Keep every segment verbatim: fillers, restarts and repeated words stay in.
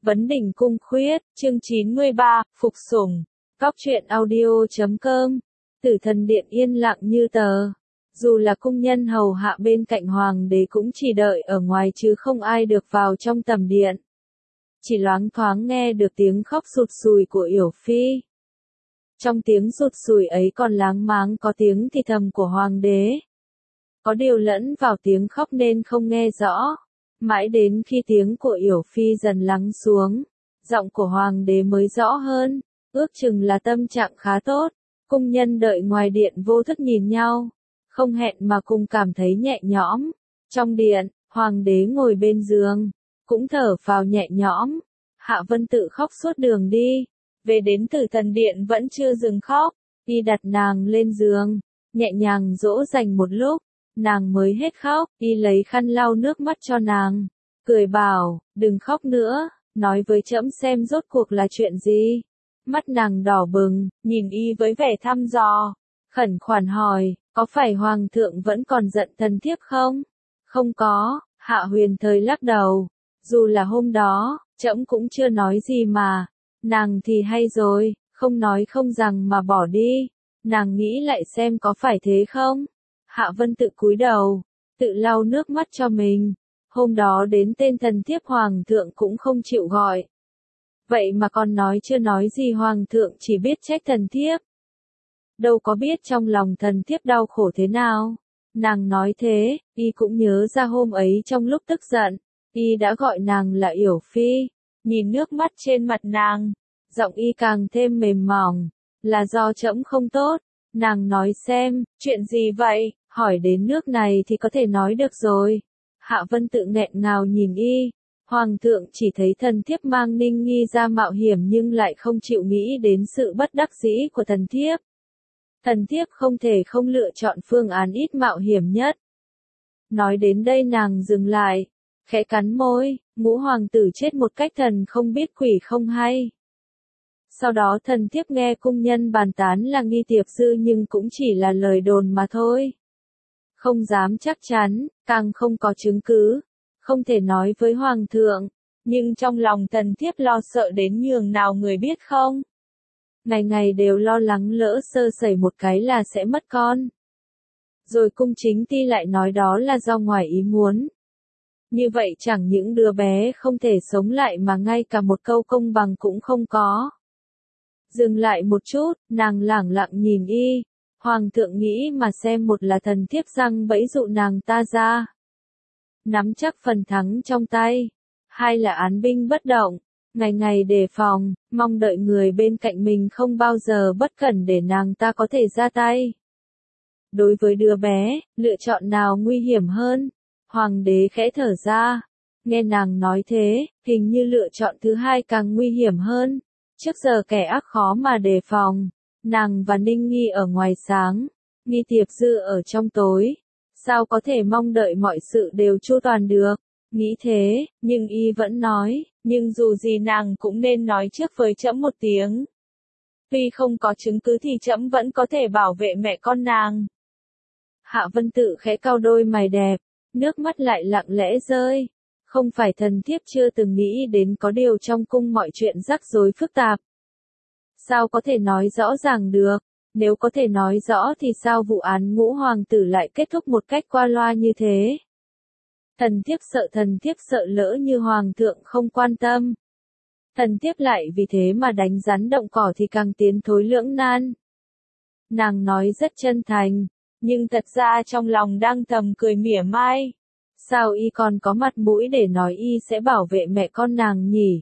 Vấn đỉnh cung khuyết, chương chín mươi ba, Phục sủng. Góc truyện audio chấm com. Tử thần điện yên lặng như tờ. Dù là cung nhân hầu hạ bên cạnh hoàng đế cũng chỉ đợi ở ngoài chứ không ai được vào trong tầm điện. Chỉ loáng thoáng nghe được tiếng khóc sụt sùi của Yểu Phi. Trong tiếng sụt sùi ấy còn láng máng có tiếng thì thầm của hoàng đế. Có điều lẫn vào tiếng khóc nên không nghe rõ. Mãi đến khi tiếng của Yểu Phi dần lắng xuống, giọng của hoàng đế mới rõ hơn, ước chừng là tâm trạng khá tốt. Cung nhân đợi ngoài điện vô thức nhìn nhau, không hẹn mà cùng cảm thấy nhẹ nhõm. Trong điện, hoàng đế ngồi bên giường, cũng thở phào nhẹ nhõm. Hạ Vân Tự khóc suốt đường đi, về đến Tử thần điện vẫn chưa dừng khóc. Y đặt nàng lên giường, nhẹ nhàng dỗ dành một lúc, nàng mới hết khóc. Y lấy khăn lau nước mắt cho nàng, cười bảo, đừng khóc nữa, nói với trẫm xem rốt cuộc là chuyện gì. Mắt nàng đỏ bừng, nhìn Y với vẻ thăm dò, khẩn khoản hỏi, có phải hoàng thượng vẫn còn giận thần thiếp không? Không có, Hạ Huyền Thời lắc đầu, dù là hôm đó, trẫm cũng chưa nói gì mà. Nàng thì hay rồi, không nói không rằng mà bỏ đi. Nàng nghĩ lại xem có phải thế không? Hạ Vân Tự cúi đầu, tự lau nước mắt cho mình. Hôm đó đến tên thần thiếp hoàng thượng cũng không chịu gọi. Vậy mà còn nói chưa nói gì hoàng thượng chỉ biết trách thần thiếp. Đâu có biết trong lòng thần thiếp đau khổ thế nào. Nàng nói thế, Y cũng nhớ ra hôm ấy trong lúc tức giận, Y đã gọi nàng là Yểu Phi. Nhìn nước mắt trên mặt nàng, giọng Y càng thêm mềm mỏng, là do trẫm không tốt. Nàng nói xem, chuyện gì vậy, hỏi đến nước này thì có thể nói được rồi. Hạ Vân Tự nghẹn ngào nhìn Y, hoàng thượng chỉ thấy thần thiếp mang Ninh Nghi ra mạo hiểm nhưng lại không chịu nghĩ đến sự bất đắc dĩ của thần thiếp. Thần thiếp không thể không lựa chọn phương án ít mạo hiểm nhất. Nói đến đây nàng dừng lại, khẽ cắn môi, ngũ hoàng tử chết một cách thần không biết quỷ không hay. Sau đó thần thiếp nghe cung nhân bàn tán là nghi tiệp dư nhưng cũng chỉ là lời đồn mà thôi. Không dám chắc chắn, càng không có chứng cứ, không thể nói với hoàng thượng, nhưng trong lòng thần thiếp lo sợ đến nhường nào người biết không. Ngày ngày đều lo lắng lỡ sơ sẩy một cái là sẽ mất con. Rồi cung chính ti lại nói đó là do ngoài ý muốn. Như vậy chẳng những đứa bé không thể sống lại mà ngay cả một câu công bằng cũng không có. Dừng lại một chút, nàng lẳng lặng nhìn Y. Hoàng thượng nghĩ mà xem, một là thần thiếp răng bẫy dụ nàng ta ra, nắm chắc phần thắng trong tay. Hai là án binh bất động, ngày ngày đề phòng, mong đợi người bên cạnh mình không bao giờ bất cẩn để nàng ta có thể ra tay. Đối với đứa bé, lựa chọn nào nguy hiểm hơn? Hoàng đế khẽ thở ra. Nghe nàng nói thế, hình như lựa chọn thứ hai càng nguy hiểm hơn. Trước giờ kẻ ác khó mà đề phòng. Nàng và Ninh Nghi ở ngoài sáng, nghi tiệp dư ở trong tối. Sao có thể mong đợi mọi sự đều chu toàn được? Nghĩ thế, nhưng Y vẫn nói, nhưng dù gì nàng cũng nên nói trước với trẫm một tiếng. Tuy không có chứng cứ thì trẫm vẫn có thể bảo vệ mẹ con nàng. Hạ Vân Tự khẽ cau đôi mày đẹp, nước mắt lại lặng lẽ rơi. Không phải thần thiếp chưa từng nghĩ đến có điều trong cung mọi chuyện rắc rối phức tạp. Sao có thể nói rõ ràng được? Nếu có thể nói rõ thì sao vụ án ngũ hoàng tử lại kết thúc một cách qua loa như thế? Thần thiếp sợ thần thiếp sợ lỡ như hoàng thượng không quan tâm. Thần thiếp lại vì thế mà đánh rắn động cỏ thì càng tiến thối lưỡng nan. Nàng nói rất chân thành, nhưng thật ra trong lòng đang thầm cười mỉa mai. Sao Y còn có mặt mũi để nói Y sẽ bảo vệ mẹ con nàng nhỉ?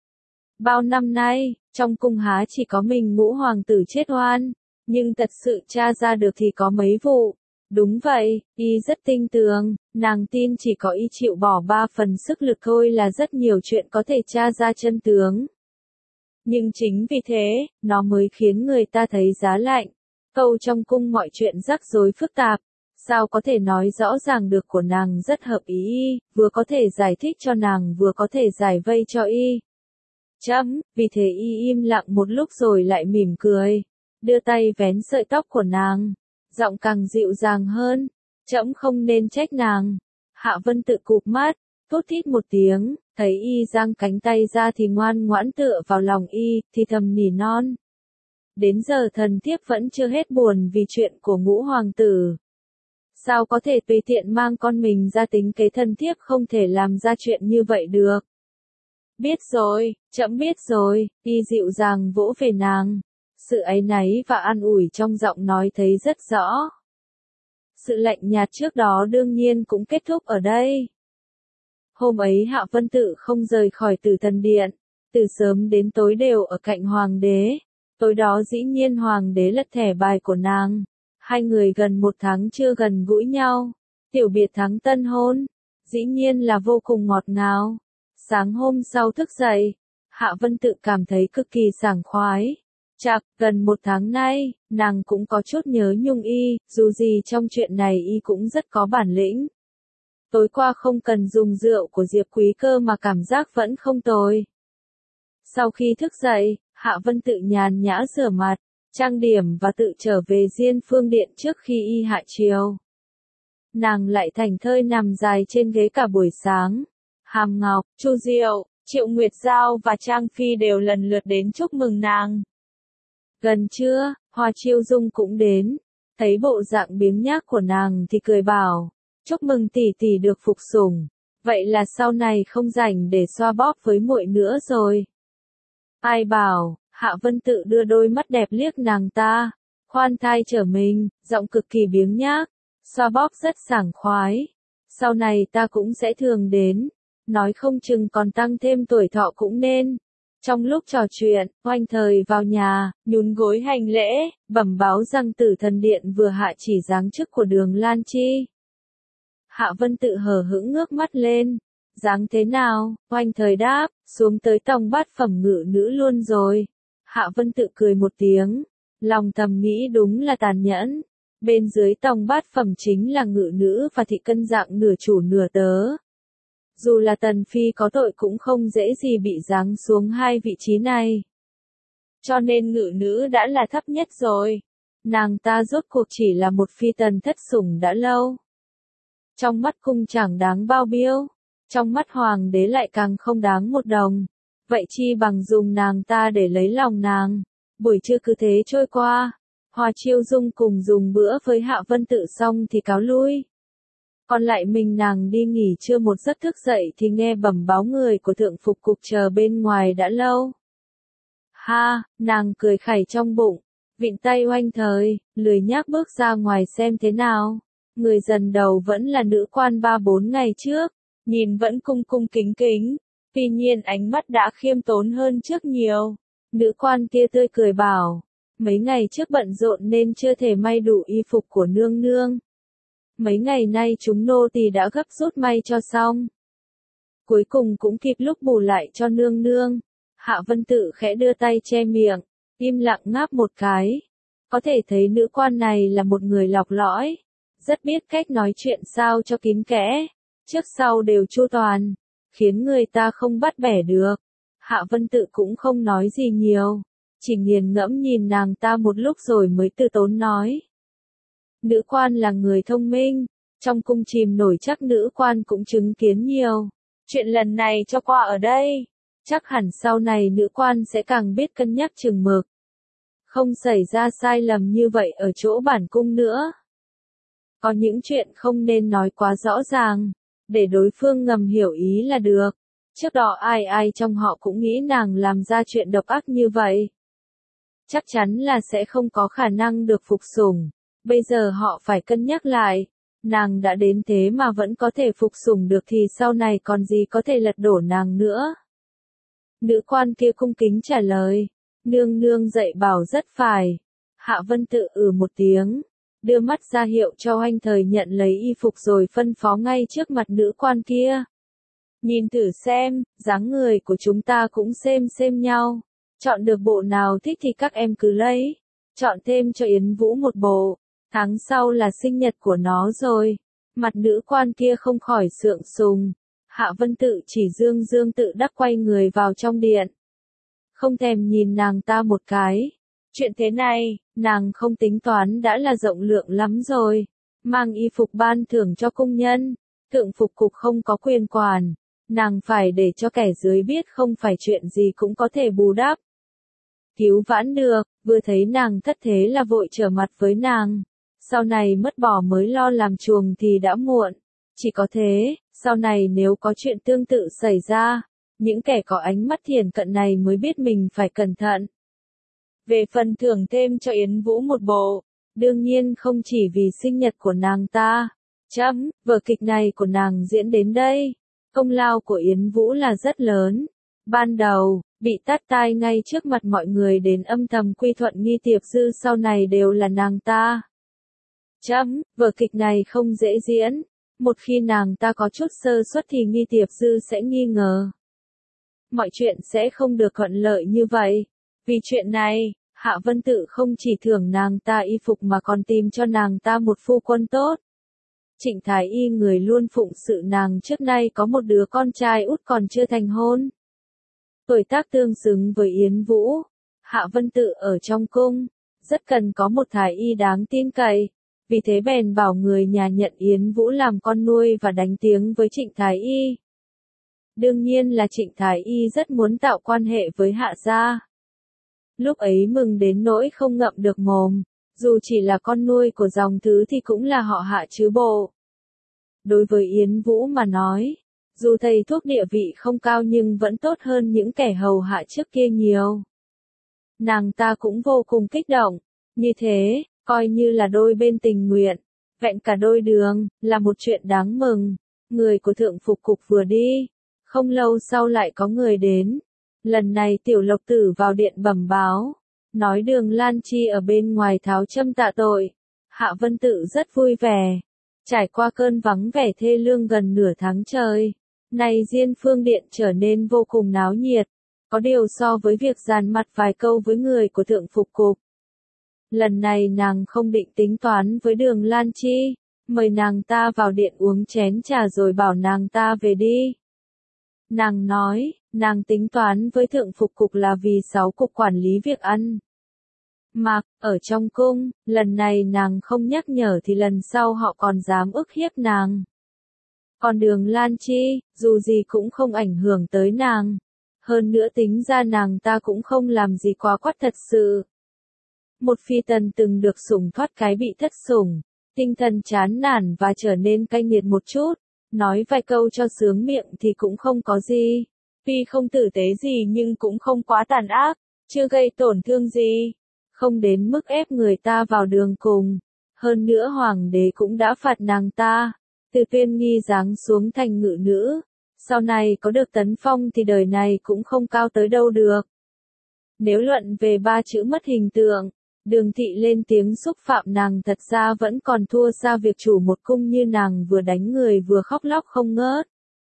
Bao năm nay, trong cung há chỉ có mình ngũ hoàng tử chết oan, nhưng thật sự tra ra được thì có mấy vụ. Đúng vậy, Y rất tinh tường, nàng tin chỉ có Y chịu bỏ ba phần sức lực thôi là rất nhiều chuyện có thể tra ra chân tướng. Nhưng chính vì thế, nó mới khiến người ta thấy giá lạnh. Câu trong cung mọi chuyện rắc rối phức tạp, sao có thể nói rõ ràng được của nàng rất hợp ý Y, vừa có thể giải thích cho nàng vừa có thể giải vây cho Y. Chấm, vì thế Y im lặng một lúc rồi lại mỉm cười, đưa tay vén sợi tóc của nàng, giọng càng dịu dàng hơn, trẫm không nên trách nàng. Hạ Vân Tự cụp mắt, thốt thít một tiếng, Thấy y giang cánh tay ra thì ngoan ngoãn tựa vào lòng y, thì thầm nỉ non. Đến giờ thần thiếp vẫn chưa hết buồn vì chuyện của ngũ hoàng tử. Sao có thể tùy tiện mang con mình ra tính kế, thần thiếp không thể làm ra chuyện như vậy được. Biết rồi, trẫm biết rồi, y dịu dàng vỗ về nàng. Sự áy náy và an ủi trong giọng nói thấy rất rõ. Sự lạnh nhạt trước đó đương nhiên cũng kết thúc ở đây. Hôm ấy Hạ Vân Tự không rời khỏi Tử Thần Điện, từ sớm đến tối đều ở cạnh hoàng đế. Tối đó dĩ nhiên hoàng đế lật thẻ bài của nàng. Hai người gần một tháng chưa gần gũi nhau. Tiểu biệt tháng tân hôn, dĩ nhiên là vô cùng ngọt ngào. Sáng hôm sau thức dậy, Hạ Vân Tự cảm thấy cực kỳ sảng khoái. Chạc, gần một tháng nay, nàng cũng có chút nhớ Nhung y, dù gì trong chuyện này y cũng rất có bản lĩnh. Tối qua không cần dùng rượu của Diệp Quý Cơ mà cảm giác vẫn không tồi. Sau khi thức dậy, Hạ Vân Tự nhàn nhã rửa mặt, trang điểm và tự trở về Diên Phương Điện trước khi y hạ chiều. Nàng lại thảnh thơi nằm dài trên ghế cả buổi sáng. Hàm Ngọc, Chu Diệu, Triệu Nguyệt Giao và Trang Phi đều lần lượt đến chúc mừng nàng. Gần trưa, Hoa Chiêu Dung cũng đến, thấy bộ dạng biếng nhác của nàng thì cười bảo, chúc mừng tỷ tỷ được phục sủng, vậy là sau này không rảnh để xoa bóp với muội nữa rồi. Ai bảo, Hạ Vân Tự đưa đôi mắt đẹp liếc nàng ta, khoan thai trở mình, giọng cực kỳ biếng nhác, xoa bóp rất sảng khoái, sau này ta cũng sẽ thường đến, nói không chừng còn tăng thêm tuổi thọ cũng nên. Trong lúc trò chuyện, Oanh Thời vào nhà, nhún gối hành lễ, bẩm báo rằng Tử Thần Điện vừa hạ chỉ giáng chức của Đường Lan Chi. Hạ Vân Tự hờ hững ngước mắt lên, giáng thế nào? Oanh Thời đáp, xuống tới tòng bát phẩm ngự nữ luôn rồi. Hạ Vân Tự cười một tiếng, lòng thầm nghĩ đúng là tàn nhẫn. Bên dưới tòng bát phẩm chính là ngự nữ và thị cân dạng nửa chủ nửa tớ. Dù là Tần Phi có tội cũng không dễ gì bị giáng xuống hai vị trí này. Cho nên ngự nữ đã là thấp nhất rồi. Nàng ta rốt cuộc chỉ là một phi tần thất sủng đã lâu. Trong mắt cung chẳng đáng bao biêu, trong mắt hoàng đế lại càng không đáng một đồng. Vậy chi bằng dùng nàng ta để lấy lòng nàng. Buổi trưa cứ thế trôi qua, Hoa Chiêu Dung cùng dùng bữa với Hạ Vân Tự xong thì cáo lui. Còn lại mình nàng đi nghỉ trưa một giấc, thức dậy thì nghe bẩm báo người của thượng phục cục chờ bên ngoài đã lâu. Ha, nàng cười khẩy trong bụng, vịn tay Oanh Thời, lười nhác bước ra ngoài xem thế nào. Người dần đầu vẫn là nữ quan ba bốn ngày trước, nhìn vẫn cung cung kính kính, tuy nhiên ánh mắt đã khiêm tốn hơn trước nhiều. Nữ quan kia tươi cười bảo, mấy ngày trước bận rộn nên chưa thể may đủ y phục của nương nương. Mấy ngày nay chúng nô tỳ đã gấp rút may cho xong. Cuối cùng cũng kịp lúc bù lại cho nương nương. Hạ Vân Tự khẽ đưa tay che miệng, im lặng ngáp một cái. Có thể thấy nữ quan này là một người lọc lõi, rất biết cách nói chuyện sao cho kín kẽ, trước sau đều chu toàn, khiến người ta không bắt bẻ được. Hạ Vân Tự cũng không nói gì nhiều, chỉ nghiền ngẫm nhìn nàng ta một lúc rồi mới từ tốn nói. Nữ quan là người thông minh, trong cung chìm nổi chắc nữ quan cũng chứng kiến nhiều. Chuyện lần này cho qua ở đây, chắc hẳn sau này nữ quan sẽ càng biết cân nhắc chừng mực. Không xảy ra sai lầm như vậy ở chỗ bản cung nữa. Có những chuyện không nên nói quá rõ ràng, để đối phương ngầm hiểu ý là được. Trước đó ai ai trong họ cũng nghĩ nàng làm ra chuyện độc ác như vậy. Chắc chắn là sẽ không có khả năng được phục sủng. Bây giờ họ phải cân nhắc lại, nàng đã đến thế mà vẫn có thể phục sủng được thì sau này còn gì có thể lật đổ nàng nữa. Nữ quan kia cung kính trả lời, nương nương dạy bảo rất phải. Hạ Vân Tự ừ một tiếng, đưa mắt ra hiệu cho Oanh Thời nhận lấy y phục rồi phân phó ngay trước mặt nữ quan kia. Nhìn thử xem, dáng người của chúng ta cũng xem xem nhau, chọn được bộ nào thích thì các em cứ lấy, chọn thêm cho Yến Vũ một bộ. Tháng sau là sinh nhật của nó rồi. Mặt nữ quan kia không khỏi sượng sùng. Hạ Vân Tự chỉ dương dương tự đắc quay người vào trong điện. Không thèm nhìn nàng ta một cái. Chuyện thế này, nàng không tính toán đã là rộng lượng lắm rồi. Mang y phục ban thưởng cho cung nhân. Thượng phục cục không có quyền quản. nàng phải để cho kẻ dưới biết không phải chuyện gì cũng có thể bù đắp. Cứu vãn được, vừa thấy nàng thất thế là vội trở mặt với nàng. Sau này mất bỏ mới lo làm chuồng thì đã muộn. Chỉ có thế, sau này nếu có chuyện tương tự xảy ra, những kẻ có ánh mắt thiển cận này mới biết mình phải cẩn thận. Về phần thưởng thêm cho Yến Vũ một bộ, đương nhiên không chỉ vì sinh nhật của nàng ta. Chấm, vở kịch này của nàng diễn đến đây, công lao của Yến Vũ là rất lớn. Ban đầu, bị tát tai ngay trước mặt mọi người đến âm thầm quy thuận Nghi Tiệp Dư sau này đều là nàng ta. Chấm, vở kịch này không dễ diễn. Một khi nàng ta có chút sơ suất thì Nghi Tiệp Dư sẽ nghi ngờ. Mọi chuyện sẽ không được thuận lợi như vậy. Vì chuyện này, Hạ Vân Tự không chỉ thưởng nàng ta y phục mà còn tìm cho nàng ta một phu quân tốt. Trịnh Thái Y người luôn phụng sự nàng trước nay có một đứa con trai út còn chưa thành hôn. Tuổi tác tương xứng với Yến Vũ, Hạ Vân Tự ở trong cung, rất cần có một Thái Y đáng tin cậy. Vì thế bèn bảo người nhà nhận Yến Vũ làm con nuôi và đánh tiếng với Trịnh Thái Y. Đương nhiên là Trịnh Thái Y rất muốn tạo quan hệ với Hạ gia. Lúc ấy mừng đến nỗi không ngậm được mồm, dù chỉ là con nuôi của dòng thứ thì cũng là họ Hạ chứ bộ. Đối với Yến Vũ mà nói, dù thầy thuốc địa vị không cao nhưng vẫn tốt hơn những kẻ hầu hạ trước kia nhiều. Nàng ta cũng vô cùng kích động, như thế, coi như là đôi bên tình nguyện, vẹn cả đôi đường, là một chuyện đáng mừng. Người của thượng phục cục vừa đi, không lâu sau lại có người đến. Lần này Tiểu Lộc Tử vào điện bẩm báo, nói Đường Lan Chi ở bên ngoài tháo châm tạ tội. Hạ Vân Tự rất vui vẻ. Trải qua cơn vắng vẻ thê lương gần nửa tháng trời, nay Diên Phương Điện trở nên vô cùng náo nhiệt. Có điều so với việc dàn mặt vài câu với người của thượng phục cục, lần này nàng không định tính toán với Đường Lan Chi, mời nàng ta vào điện uống chén trà rồi bảo nàng ta về đi. Nàng nói, nàng tính toán với thượng phục cục là vì sáu cục quản lý việc ăn mặc ở trong cung, lần này nàng không nhắc nhở thì lần sau họ còn dám ức hiếp nàng. Còn Đường Lan Chi, dù gì cũng không ảnh hưởng tới nàng. Hơn nữa tính ra nàng ta cũng không làm gì quá quắt thật sự. Một phi tần từng được sủng thoát cái bị thất sủng, tinh thần chán nản và trở nên cay nghiệt một chút, nói vài câu cho sướng miệng thì cũng không có gì. Tuy không tử tế gì nhưng cũng không quá tàn ác, chưa gây tổn thương gì, không đến mức ép người ta vào đường cùng. Hơn nữa hoàng đế cũng đã phạt nàng ta, từ tuyên nghi giáng xuống thành ngự nữ. Sau này có được tấn phong thì đời này cũng không cao tới đâu được. Nếu luận về ba chữ mất hình tượng, Đường Thị lên tiếng xúc phạm nàng thật ra vẫn còn thua xa việc chủ một cung như nàng vừa đánh người vừa khóc lóc không ngớt.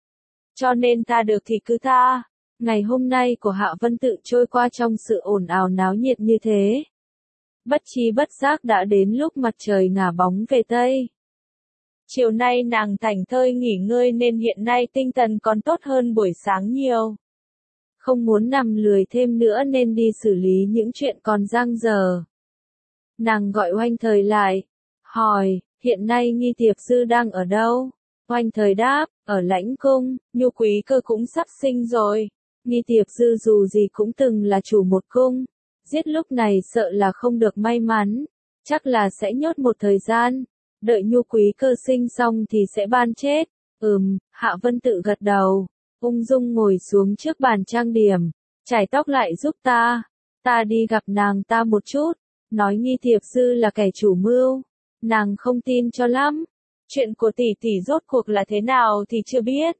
Cho nên tha được thì cứ tha. Ngày hôm nay của Hạ Vân Tự trôi qua trong sự ồn ào náo nhiệt như thế. Bất chi bất giác đã đến lúc mặt trời ngả bóng về Tây. Chiều nay nàng thảnh thơi nghỉ ngơi nên hiện nay tinh thần còn tốt hơn buổi sáng nhiều. Không muốn nằm lười thêm nữa nên đi xử lý những chuyện còn dang dở. Nàng gọi Oanh Thời lại, hỏi, hiện nay Nghi Tiệp Sư đang ở đâu? Oanh Thời đáp, ở lãnh cung, Nhu Quý Cơ cũng sắp sinh rồi. Nghi Tiệp Sư dù gì cũng từng là chủ một cung, giết lúc này sợ là không được may mắn, chắc là sẽ nhốt một thời gian, đợi Nhu Quý Cơ sinh xong thì sẽ ban chết. Ừm, Hạ Vân Tự gật đầu, ung dung ngồi xuống trước bàn trang điểm, chải tóc lại giúp ta, ta đi gặp nàng ta một chút. Nói Nghi Tiệp Sư là kẻ chủ mưu, nàng không tin cho lắm. Chuyện của tỷ tỷ rốt cuộc là thế nào thì chưa biết.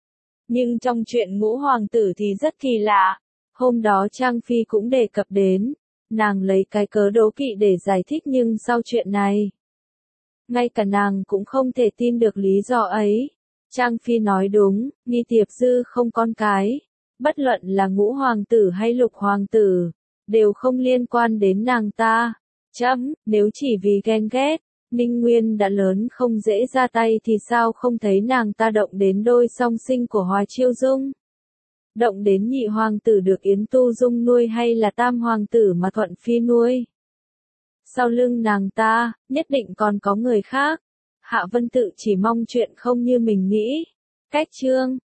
Nhưng trong chuyện Ngũ Hoàng tử thì rất kỳ lạ. Hôm đó Trang Phi cũng đề cập đến, nàng lấy cái cớ đố kỵ để giải thích nhưng sau chuyện này, ngay cả nàng cũng không thể tin được lý do ấy. Trang Phi nói đúng, Nghi Tiệp Dư không con cái, bất luận là Ngũ Hoàng tử hay Lục Hoàng tử, đều không liên quan đến nàng ta. Chấm, nếu chỉ vì ghen ghét, Ninh Nguyên đã lớn không dễ ra tay thì sao không thấy nàng ta động đến đôi song sinh của Hòa Chiêu Dung? Động đến nhị hoàng tử được Yến Tu Dung nuôi hay là tam hoàng tử mà Thuận Phi nuôi? Sau lưng nàng ta, nhất định còn có người khác. Hạ Vân Tự chỉ mong chuyện không như mình nghĩ. Cách chương